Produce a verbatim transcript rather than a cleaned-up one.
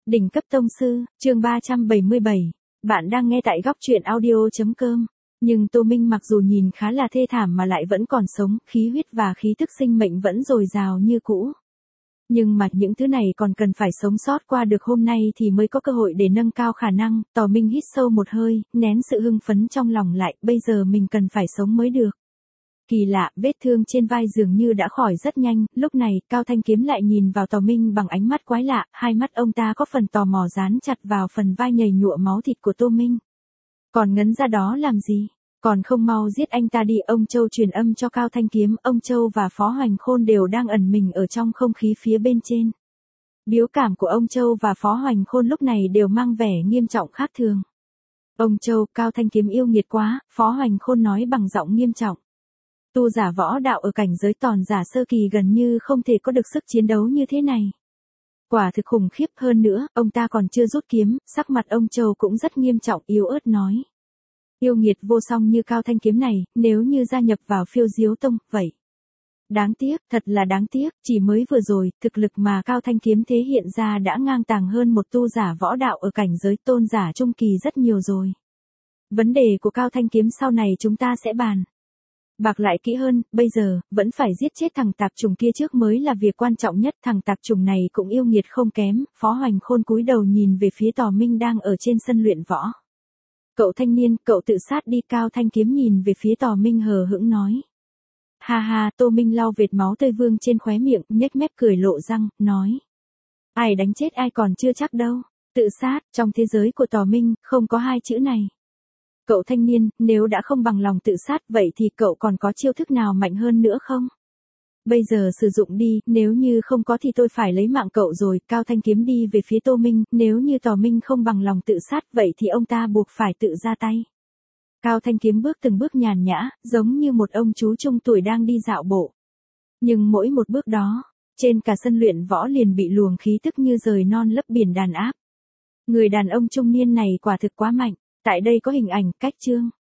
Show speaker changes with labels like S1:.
S1: Đỉnh cấp tông sư, chương ba trăm bảy mươi bảy. Bạn đang nghe tại góc truyện audio.com. Nhưng Tô Minh mặc dù nhìn khá là thê thảm mà lại vẫn còn sống, khí huyết và khí tức sinh mệnh vẫn dồi dào như cũ. Nhưng mà những thứ này còn cần phải sống sót qua được hôm nay thì mới có cơ hội để nâng cao khả năng. Tò Minh hít sâu một hơi, nén sự hưng phấn trong lòng lại, bây giờ mình cần phải sống mới được. Kỳ lạ, vết thương trên vai dường như đã khỏi rất nhanh, lúc này, Cao Thanh Kiếm lại nhìn vào Tò Minh bằng ánh mắt quái lạ, hai mắt ông ta có phần tò mò dán chặt vào phần vai nhầy nhụa máu thịt của Tô Minh. Còn ngấn ra đó làm gì? Còn không mau giết anh ta đi. Ông Châu truyền âm cho Cao Thanh Kiếm, ông Châu và Phó Hoành Khôn đều đang ẩn mình ở trong không khí phía bên trên. Biểu cảm của ông Châu và Phó Hoành Khôn lúc này đều mang vẻ nghiêm trọng khác thường. Ông Châu, Cao Thanh Kiếm yêu nghiệt quá, Phó Hoành Khôn nói bằng giọng nghiêm trọng. Tu giả võ đạo ở cảnh giới tòn giả sơ kỳ gần như không thể có được sức chiến đấu như thế này. Quả thực khủng khiếp, hơn nữa, ông ta còn chưa rút kiếm, sắc mặt ông Châu cũng rất nghiêm trọng, yếu ớt nói. Yêu nghiệt vô song như Cao Thanh Kiếm này, nếu như gia nhập vào Phiêu Diếu Tông, vậy. Đáng tiếc, thật là đáng tiếc, chỉ mới vừa rồi, thực lực mà Cao Thanh Kiếm thể hiện ra đã ngang tàng hơn một tu giả võ đạo ở cảnh giới tôn giả trung kỳ rất nhiều rồi. Vấn đề của Cao Thanh Kiếm sau này chúng ta sẽ bàn. Bạc lại kỹ hơn, bây giờ, vẫn phải giết chết thằng tạp trùng kia trước mới là việc quan trọng nhất. Thằng tạp trùng này cũng yêu nghiệt không kém. Phó Hoành Khôn cúi đầu nhìn về phía Tò Minh đang ở trên sân luyện võ. Cậu thanh niên, cậu tự sát đi. Cao Thanh Kiếm nhìn về phía Tò Minh hờ hững nói. Ha ha, Tô Minh lau vệt máu tươi vương trên khóe miệng, nhếch mép cười lộ răng, nói. Ai đánh chết ai còn chưa chắc đâu. Tự sát, trong thế giới của Tò Minh, không có hai chữ này. Cậu thanh niên, nếu đã không bằng lòng tự sát, vậy thì cậu còn có chiêu thức nào mạnh hơn nữa không? Bây giờ sử dụng đi, nếu như không có thì tôi phải lấy mạng cậu rồi. Cao Thanh Kiếm đi về phía Tô Minh, nếu như Tò Minh không bằng lòng tự sát, vậy thì ông ta buộc phải tự ra tay. Cao Thanh Kiếm bước từng bước nhàn nhã, giống như một ông chú trung tuổi đang đi dạo bộ. Nhưng mỗi một bước đó, trên cả sân luyện võ liền bị luồng khí tức như rời non lấp biển đàn áp. Người đàn ông trung niên này quả thực quá mạnh. Tại đây có hình ảnh, cách chương.